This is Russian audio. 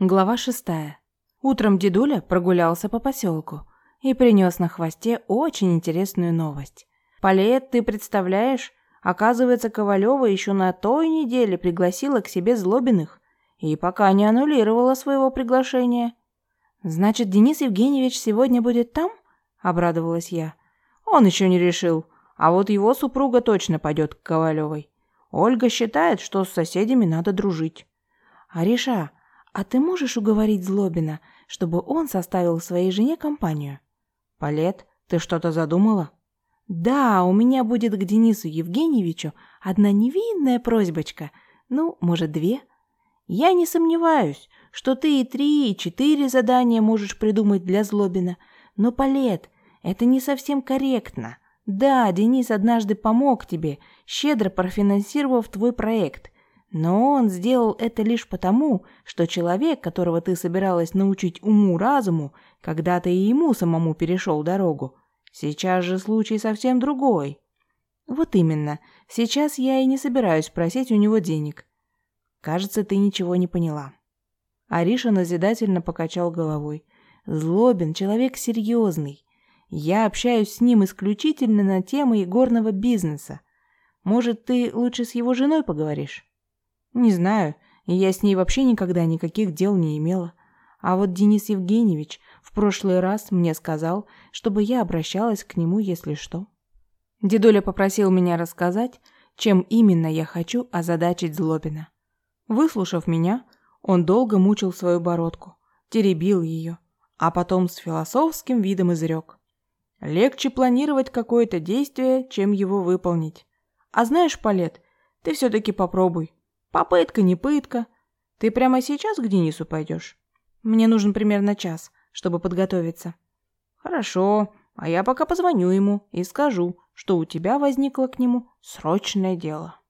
Глава 6. Утром дедуля прогулялся по поселку и принес на хвосте очень интересную новость. «Палет, ты представляешь, оказывается, Ковалева еще на той неделе пригласила к себе Злобиных и пока не аннулировала своего приглашения». «Значит, Денис Евгеньевич сегодня будет там?» – обрадовалась я. «Он еще не решил, а вот его супруга точно пойдет к Ковалевой. Ольга считает, что с соседями надо дружить». «Ариша, а ты можешь уговорить Злобина, чтобы он составил своей жене компанию?» «Палет, ты что-то задумала?» «Да, у меня будет к Денису Евгеньевичу одна невинная просьбочка, ну, может, две. Я не сомневаюсь, что ты и 3, и 4 задания можешь придумать для Злобина, но, Палет, это не совсем корректно. Да, Денис однажды помог тебе, щедро профинансировав твой проект, но он сделал это лишь потому, что человек, которого ты собиралась научить уму-разуму, когда-то и ему самому перешел дорогу. Сейчас же случай совсем другой». «Вот именно. Сейчас я и не собираюсь просить у него денег». «Кажется, ты ничего не поняла». Ариша назидательно покачал головой. «Злобин человек серьезный. Я общаюсь с ним исключительно на темы игорного бизнеса. Может, ты лучше с его женой поговоришь?» «Не знаю, я с ней вообще никогда никаких дел не имела. А вот Денис Евгеньевич в прошлый раз мне сказал, чтобы я обращалась к нему, если что». Дедуля попросил меня рассказать, чем именно я хочу озадачить Злобина. Выслушав меня, он долго мучил свою бородку, теребил ее, а потом с философским видом изрек: «Легче планировать какое-то действие, чем его выполнить. А знаешь, Палет, ты все-таки попробуй. Попытка не пытка. Ты прямо сейчас к Денису пойдешь? Мне нужен примерно час, чтобы подготовиться». «Хорошо, а я пока позвоню ему и скажу, что у тебя возникло к нему срочное дело».